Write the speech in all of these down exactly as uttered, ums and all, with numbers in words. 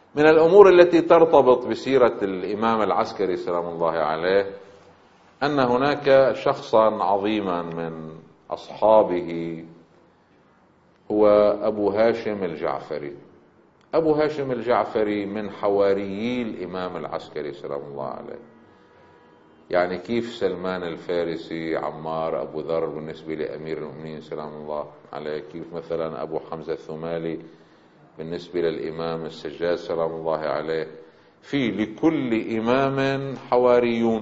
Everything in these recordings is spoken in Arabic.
من الأمور التي ترتبط بسيرة الإمام العسكري سلام الله عليه أن هناك شخصا عظيما من أصحابه هو أبو هاشم الجعفري. أبو هاشم الجعفري من حواريي الإمام العسكري سلام الله عليه، يعني كيف سلمان الفارسي، عمار، أبو ذر بالنسبة لأمير المؤمنين سلام الله عليه، كيف مثلا أبو حمزة الثمالي بالنسبة للإمام السجاد سلام الله عليه. في لكل إمام حواريون.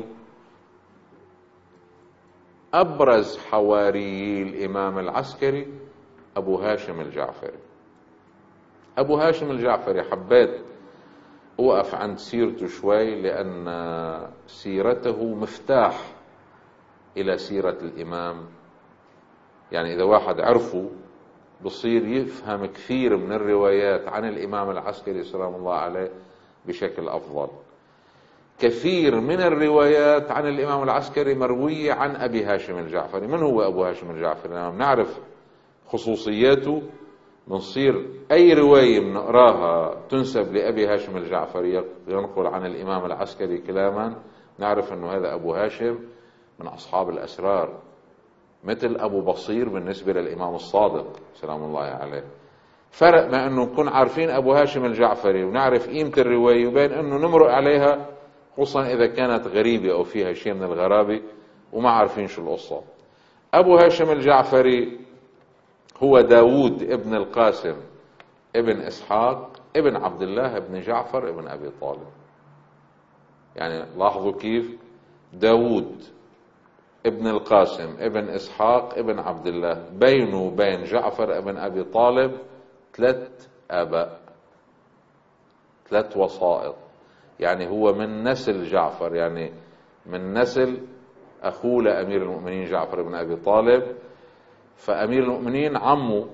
أبرز حواري الإمام العسكري أبو هاشم الجعفري. أبو هاشم الجعفري حبيت أوقف عند سيرته شوي، لأن سيرته مفتاح إلى سيرة الإمام. يعني إذا واحد عرفه بصير يفهم كثير من الروايات عن الإمام العسكري سلام الله عليه بشكل أفضل. كثير من الروايات عن الإمام العسكري مروية عن أبي هاشم الجعفري. من هو أبو هاشم الجعفري؟ لما بنعرف خصوصياته بنصير أي رواية بنقراها تنسب لأبي هاشم الجعفري ينقل عن الإمام العسكري كلاما، نعرف أنه هذا أبو هاشم من أصحاب الأسرار، مثل أبو بصير بالنسبة للإمام الصادق سلام الله عليه. فرق ما أنه نكون عارفين أبو هاشم الجعفري ونعرف قيمة الرواية، وبين أنه نمرق عليها خصوصا إذا كانت غريبة أو فيها شيء من الغرابة وما عارفين شو القصة. أبو هاشم الجعفري هو داود ابن القاسم ابن إسحاق ابن عبد الله ابن جعفر ابن أبي طالب. يعني لاحظوا كيف داود ابن القاسم ابن إسحاق ابن عبد الله، بينه وبين جعفر ابن أبي طالب ثلاث آباء، ثلاث وسائط. يعني هو من نسل جعفر، يعني من نسل أخوه لأمير المؤمنين جعفر بن أبي طالب. فأمير المؤمنين عمه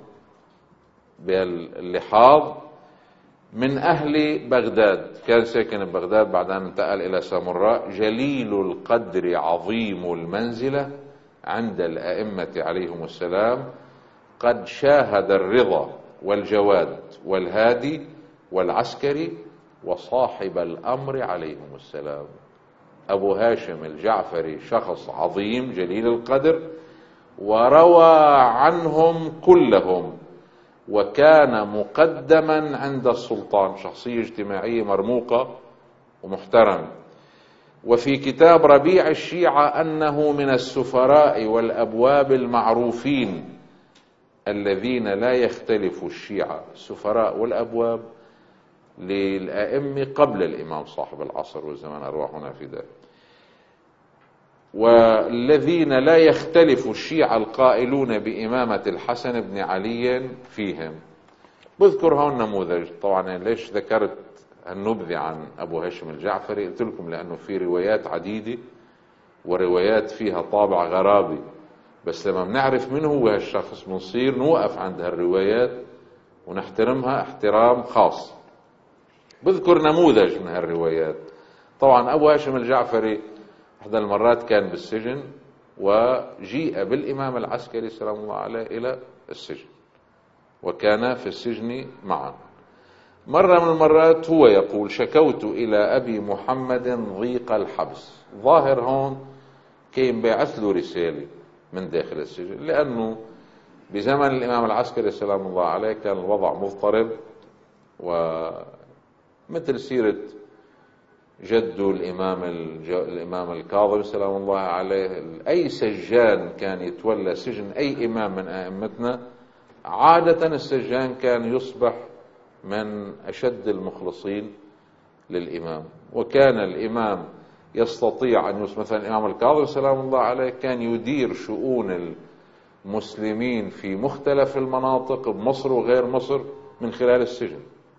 باللحاظ من أهل بغداد، كان ساكن ببغداد بعدين انتقل إلى سامراء. جليل القدر عظيم المنزلة عند الأئمة عليهم السلام، قد شاهد الرضا والجواد والهادي والعسكري وصاحب الأمر عليهم السلام. أبو هاشم الجعفري شخص عظيم جليل القدر، وروى عنهم كلهم، وكان مقدما عند السلطان، شخصية اجتماعية مرموقة ومحترم. وفي كتاب ربيع الشيعة أنه من السفراء والأبواب المعروفين الذين لا يختلف الشيعة. السفراء والأبواب للأئمة قبل الإمام صاحب العصر والزمان أرواحنا في ذلك، والذين لا يختلف الشيعة القائلون بإمامة الحسن بن علي فيهم. بذكر هون نموذج. طبعا ليش ذكرت النبذة عن أبو هاشم الجعفري؟ قلت لكم لأنه في روايات عديدة وروايات فيها طابع غرابي، بس لما بنعرف من هو هالشخص بنصير نوقف عند هالروايات ونحترمها احترام خاص. بذكر نموذج من هالروايات. طبعا أبو هاشم الجعفري إحدى المرات كان بالسجن، وجيء بالإمام العسكري سلام الله عليه إلى السجن، وكان في السجن معا. مرة من المرات هو يقول: شكوت إلى أبي محمد ضيق الحبس. ظاهر هون كان باعث له رسالة من داخل السجن، لأنه بزمن الإمام العسكري سلام الله عليه كان الوضع مضطرب، ومثل سيرة جده الإمام الإمام الكاظم سلام الله عليه، أي سجان كان يتولى سجن أي إمام من أئمتنا، عادة السجان كان يصبح من أشد المخلصين للإمام. وكان الإمام يستطيع أن يصبح مثلا الإمام الكاظم سلام الله عليه كان يدير شؤون المسلمين في مختلف المناطق بمصر وغير مصر من خلال السجن.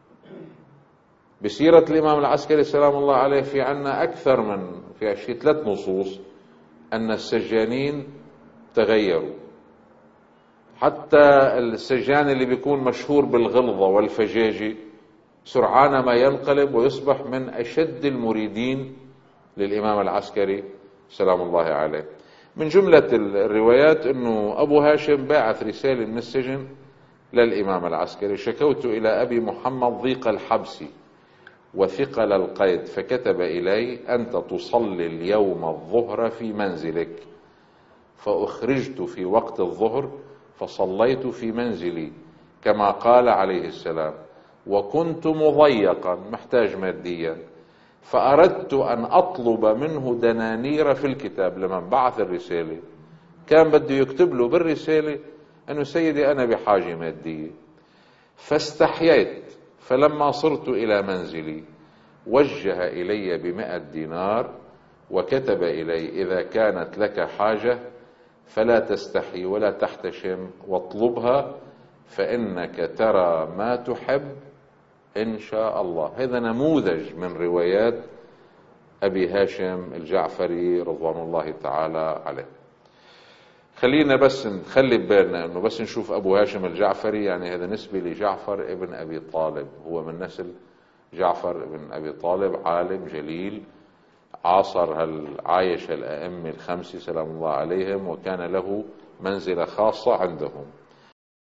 بسيرة الإمام العسكري سلام الله عليه في عنا أكثر من في شيء ثلاث نصوص أن السجانين تغيروا. حتى السجان اللي بيكون مشهور بالغلظة والفجاجة سرعان ما ينقلب ويصبح من أشد المريدين للإمام العسكري سلام الله عليه. من جملة الروايات أنه أبو هاشم باعث رسالة من السجن للإمام العسكري: شكوت إلى أبي محمد ضيق الحبس وثقل القيد، فكتب إلي: أنت تصلي اليوم الظهر في منزلك. فأخرجت في وقت الظهر فصليت في منزلي كما قال عليه السلام، وكنت مضيقا محتاج ماديا، فأردت أن أطلب منه دنانير في الكتاب. لما بعث الرسالة كان بده يكتب له بالرسالة أنه سيدي أنا بحاجة مادية، فاستحييت. فلما صرت إلى منزلي وجه إلي بمئة دينار وكتب إلي: إذا كانت لك حاجة فلا تستحي ولا تحتشم واطلبها، فإنك ترى ما تحب إن شاء الله. هذا نموذج من روايات أبي هاشم الجعفري رضوان الله تعالى عليه. خلينا بس نخلي ببالنا أنه بس نشوف أبو هاشم الجعفري، يعني هذا نسبة لجعفر ابن أبي طالب، هو من نسل جعفر ابن أبي طالب، عالم جليل عاصر هل عايش الأئمة الخمسة سلام الله عليهم، وكان له منزلة خاصة عندهم.